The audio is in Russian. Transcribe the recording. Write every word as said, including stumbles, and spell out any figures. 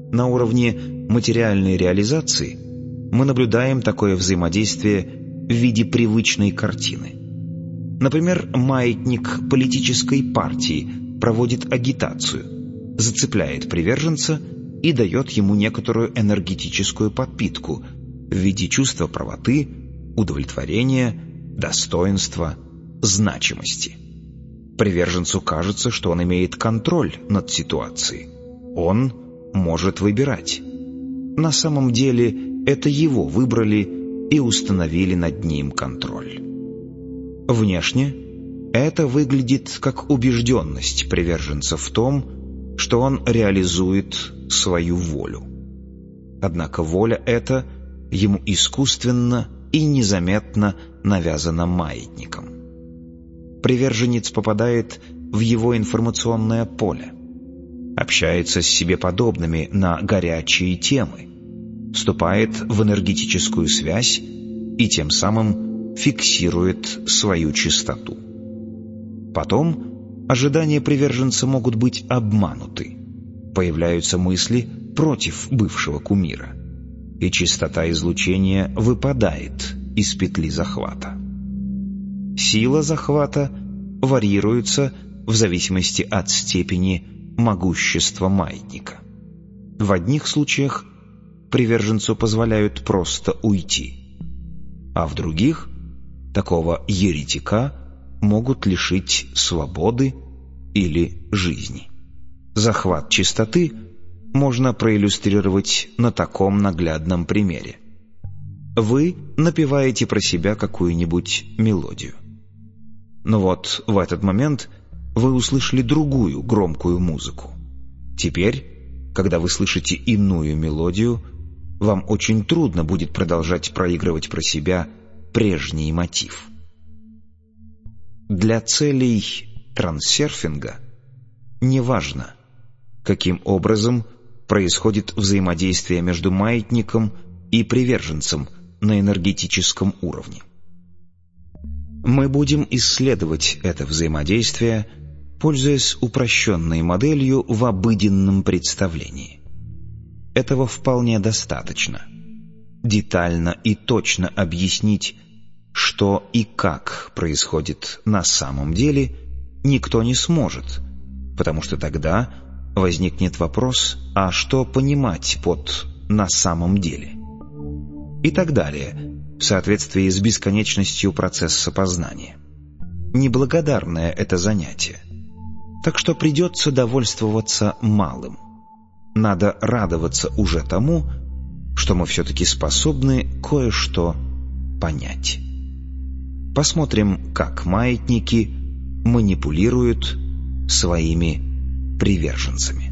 На уровне материальной реализации мы наблюдаем такое взаимодействие в виде привычной картины. Например, маятник политической партии проводит агитацию, зацепляет приверженца и дает ему некоторую энергетическую подпитку в виде чувства правоты, удовлетворения, достоинства, значимости. Приверженцу кажется, что он имеет контроль над ситуацией. Он может выбирать. На самом деле это его выбрали и установили над ним контроль. Внешне это выглядит как убежденность приверженца в том, что он реализует свою волю. Однако воля эта ему искусственно и незаметно навязана маятником. Приверженец попадает в его информационное поле, общается с себе подобными на горячие темы, вступает в энергетическую связь и тем самым фиксирует свою чистоту. Потом ожидания приверженца могут быть обмануты, появляются мысли против бывшего кумира, и частота излучения выпадает из петли захвата. Сила захвата варьируется в зависимости от степени могущества маятника. В одних случаях приверженцу позволяют просто уйти, а в других такого еретика могут лишить свободы или жизни. Захват чистоты можно проиллюстрировать на таком наглядном примере. Вы напеваете про себя какую-нибудь мелодию. Но вот в этот момент вы услышали другую громкую музыку. Теперь, когда вы слышите иную мелодию, вам очень трудно будет продолжать проигрывать про себя прежний мотив. Для целей транссерфинга неважно, каким образом происходит взаимодействие между маятником и приверженцем на энергетическом уровне. Мы будем исследовать это взаимодействие, пользуясь упрощенной моделью в обыденном представлении. Этого вполне достаточно. Детально и точно объяснить, что и как происходит на самом деле, никто не сможет, потому что тогда возникнет вопрос, а что понимать под «на самом деле?» и так далее, в соответствии с бесконечностью процесса познания. Неблагодарное это занятие, так что придется довольствоваться малым. Надо радоваться уже тому, что мы все-таки способны кое-что понять. Посмотрим, как маятники манипулируют своими приверженцами.